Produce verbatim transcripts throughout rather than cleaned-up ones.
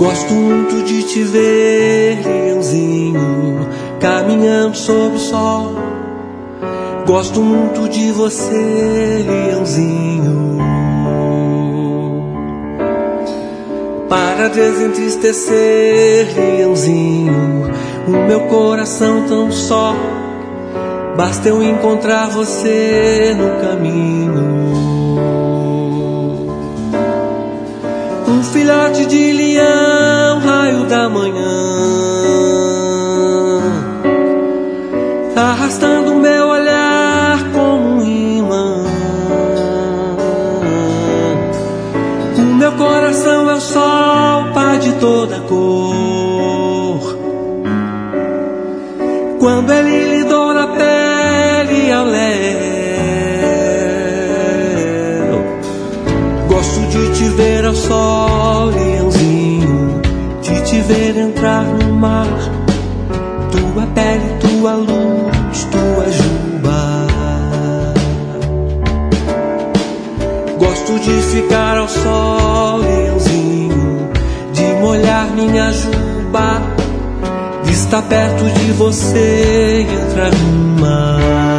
Gosto muito de te ver, leãozinho, caminhando sob o sol. Gosto muito de você, leãozinho, para desentristecer, leãozinho, o meu coração tão só. Basta eu encontrar você no caminho. Um filhote de leão, raio da manhã, arrastando meu olhar como um imã. O meu coração é o sol, pai de toda cor. Quando ele lhe doura a pele ao léu, gosto de te ver ao sol, leãozinho, de te ver entrar no mar. Tua pele, tua luz, tua juba. Gosto de ficar ao sol, leãozinho, de molhar minha juba, de estar perto de você e entrar no mar.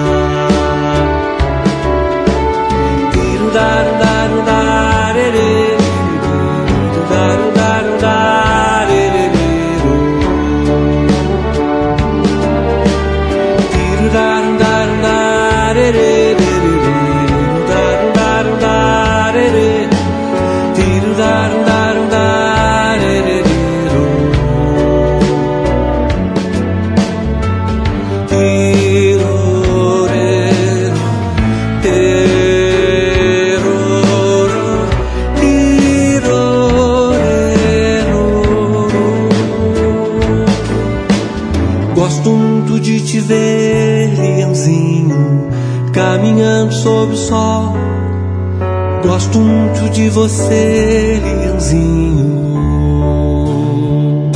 Tiro, daru, daru, darerê, daru, daru, darerê, tiro, daru, daru, darerê, daru, daru, darerê, tiro, daru, daru, darerê. Gosto muito de te ver, leãozinho, caminhando sob o sol. Gosto muito de você, leãozinho,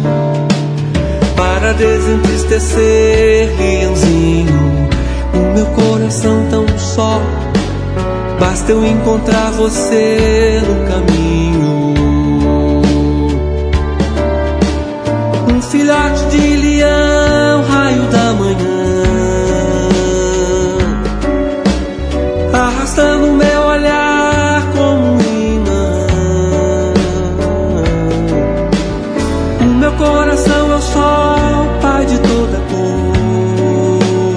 para desentristecer, leãozinho, o meu coração tão só. Basta eu encontrar você no caminho. Um filhote de leão, raio da manhã, arrastando meu olhar como um imã. O meu coração é o sol, pai de toda cor.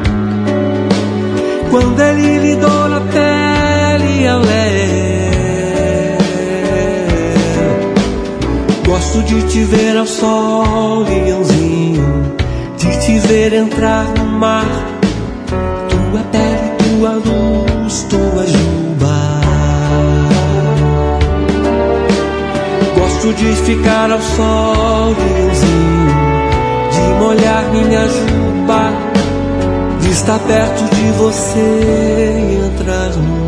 Quando ele lhe doura a pele ao léu, gosto de te ver ao sol, leãozinho, de te ver entrar no mar. Tua pele, tua luz, tua juba. Gosto de ficar ao sol, leãozinho, de molhar minha juba, de estar perto de você e entrar no mar.